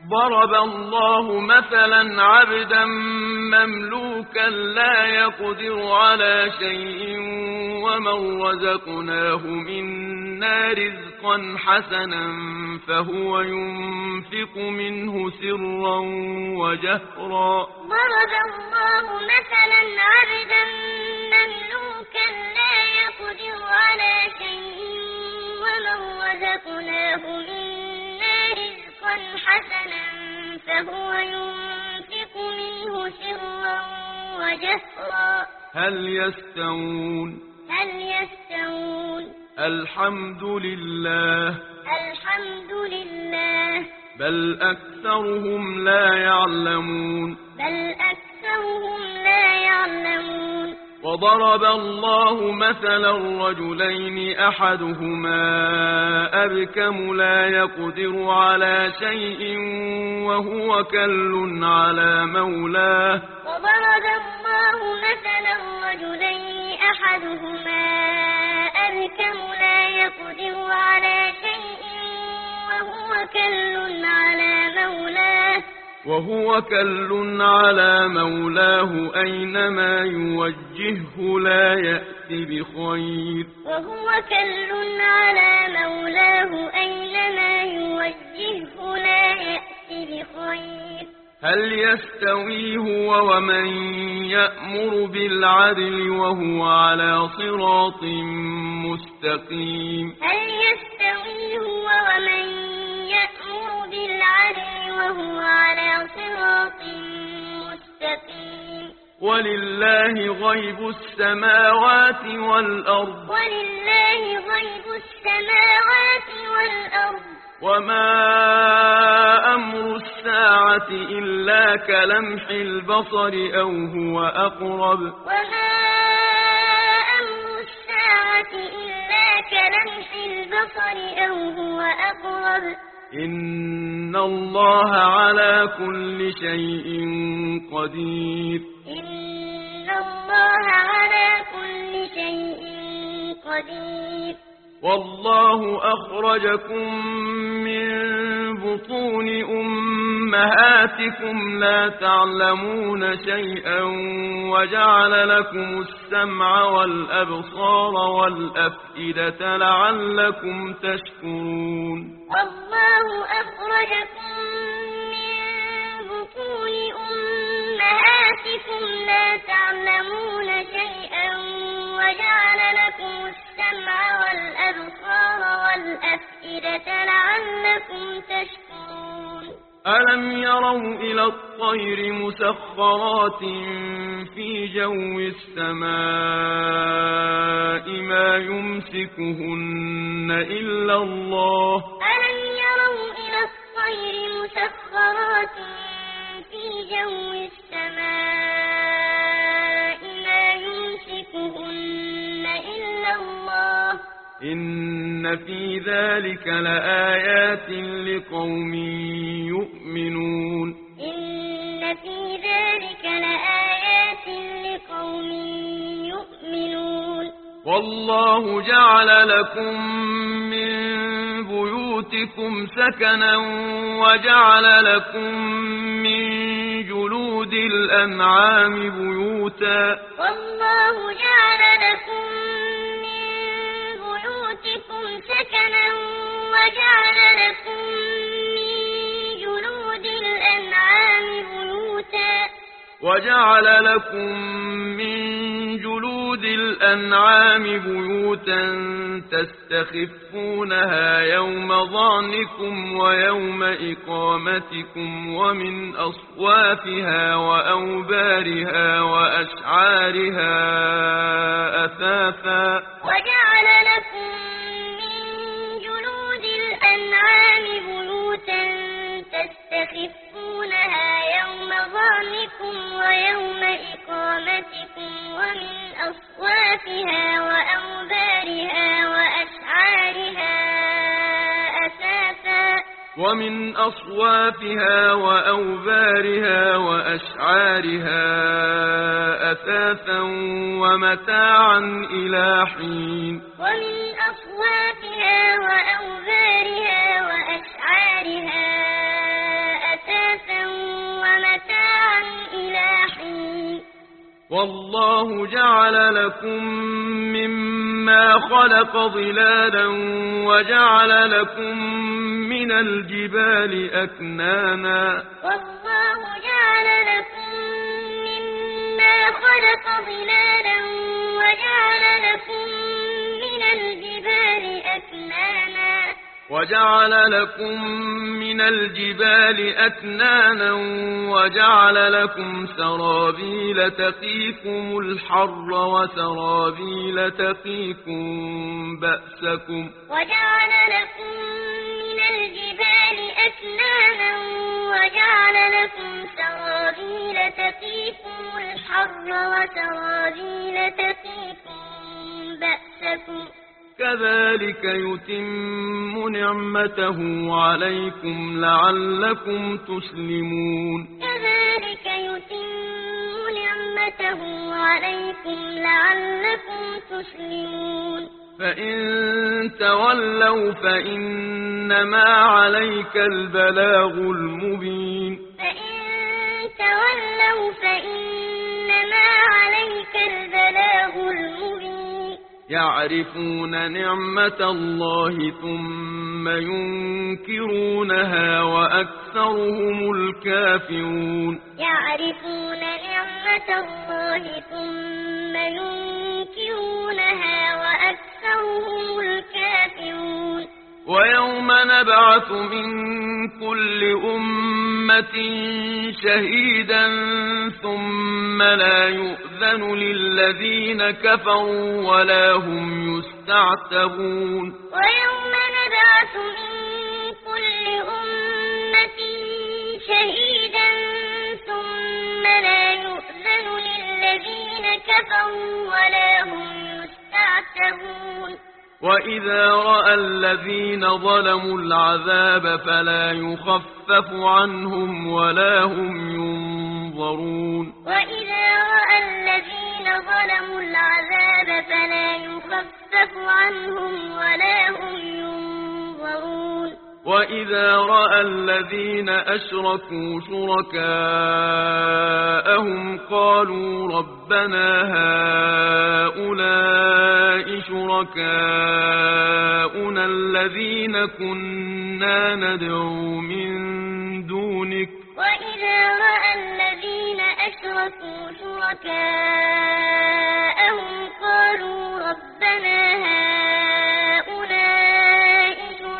ضرب الله مثلا عبدا مملوكا لا يقدر على شيء ومن رزقناه منا رزقا حسنا فهو ينفق منه سرا وجهرا. ضرب الله مثلا عبدا مملوكا لا يقدر على شيء ومن رزقناه منا رزقا حسنا فهو ينفق منه سرا وجهرا. هل يستوون؟ الحمد لله بل أكثرهم لا يعلمون. وضرب الله مثلا رجلين أحدهما أبكم لا يقدر على شيء وهو كل على مولاه. وضرب الله مثلا رجلين أحدهما أبكم لا يقدر على شيء وهو كل على مولاه أينما يوجهه لا يأتي بخير. هل يستوي هو ومن يأمر بالعدل وهو على صراط مستقيم؟ ولله غيب السماوات والأرض وما أمر الساعة إلا كلمح البصر أو هو أقرب. إن الله على كل شيء قدير. والله أخرجكم من بطون أمهاتكم لا تعلمون شيئا وجعل لكم السمع والأبصار والأفئدة لعلكم تشكرون. والله أخرجكم من بطون أمهاتكم لا تعلمون شيئا وجعل لكم السمع والأبصار والأفئدة لعلكم تشكرون. ألم يروا إلى الطير مسخرات في جو السماء ما يمسكهن إلا الله. ألم يروا إلى الطير مسخرات في جو السماء ما يمسكهن إلا الله. إن في ذلك لآيات لقوم يؤمنون. والله جعل لكم من بيوتكم سكنا وجعل لكم من جلود الأنعام بيوتا. والله جعل لكم من بيوتكم سكنا وجعل لكم من جلود الأنعام بيوتا. وجعل لكم من جلود الأنعام بيوتا تستخفونها يوم ظعنكم ويوم إقامتكم ومن أصوافها وأوبارها وأشعارها أثاثا. وجعل لكم من جلود الأنعام بيوتا تستخفونها يوم ظعنكم ويوم إقامتكم ومن أصوافها وأوبارها وأشعارها أثاثا ومتاعا إلى حين. والله جعل لكم مما خلق ظلالا وجعل لكم من الجبال أكنانا والله جعل لكم مما خلق ظلالا وجعل لكم من الجبال أكنانا وجعل لكم سرابيل تقيكم الحر وسرابيل تقيكم بأسكم وجعل لكم من الجبال أكنانا وجعل لكم سرابيل تقيكم الحر وسرابيل تقيكم بأسكم كذلك يتم نعمته عليكم لعلكم تسلمون كذلك يتم نعمته عليكم لعلكم تسلمون فإن تولوا فإنما عليك البلاغ المبين فإن تولوا فإنما عليك البلاغ المبين يعرفون نعمة الله ثم ينكرونها وأكثرهم الكافرون يعرفون نعمة الله ثم ينكرونها وأكثرهم الكافرون ويوم نبعث من كل أمة شهيدا ثم لا يؤذن للذين كفروا ولا هم يستعتبون ويوم نبعث من كل أمة شهيدا ثم لا يؤذن للذين كفروا ولا هم يستعتبون وإذا رأى الذين ظلموا العذاب فلا يخفف عنهم ولا هم ينظرون وإذا رأى الذين ظلموا العذاب فلا يخفف عنهم ولا هم ينظرون وإذا رأى الذين أشركوا شركاءهم قالوا ربنا هؤلاء شركاؤنا الذين كنا ندعو من دونك وإذا رأى الذين أشركوا شركاءهم قالوا ربنا هؤلاء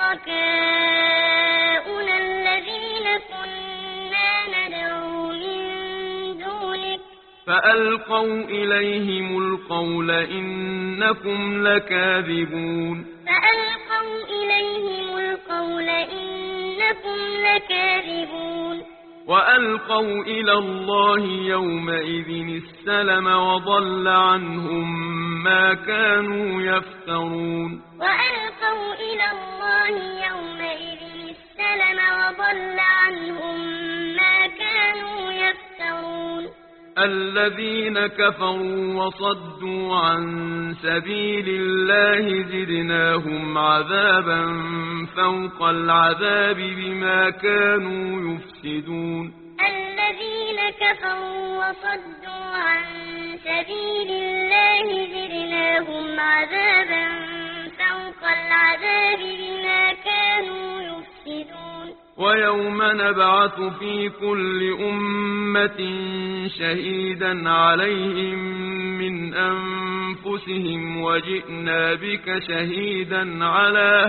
شركاؤنا الذين كنا ندعو من دونك فألقوا إليهم القول إنكم لكاذبون فألقوا إليهم القول إنكم لكاذبون وألقوا إلى الله يومئذ السلم وضل عنهم ما كانوا يفترون وألقوا إلى الله يومئذ السلم وضل عنهم ما كانوا يفترون الذين كفروا وصدوا عن سبيل الله زدناهم عذابا فوق العذاب بما كانوا يفسدون الذين كفروا وصدوا عن سبيل الله زدناهم عذابا فوق العذاب بما كانوا يفسدون ويوم نبعث في كل أمة شهيدا عليهم من أنفسهم وجئنا بك شهيدا على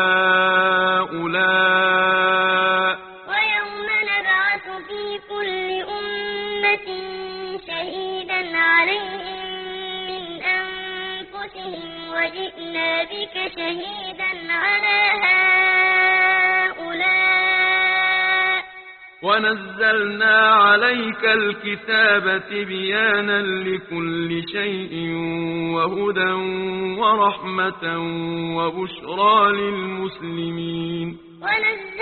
هؤلاء ويوم نبعث في كل أمة شهيدا عليهم من أنفسهم وجئنا بك شهيدا على هؤلاء ونزلنا عليك الكتاب تبيانا لكل شيء وهدى ورحمة وبشرى للمسلمين ونزلنا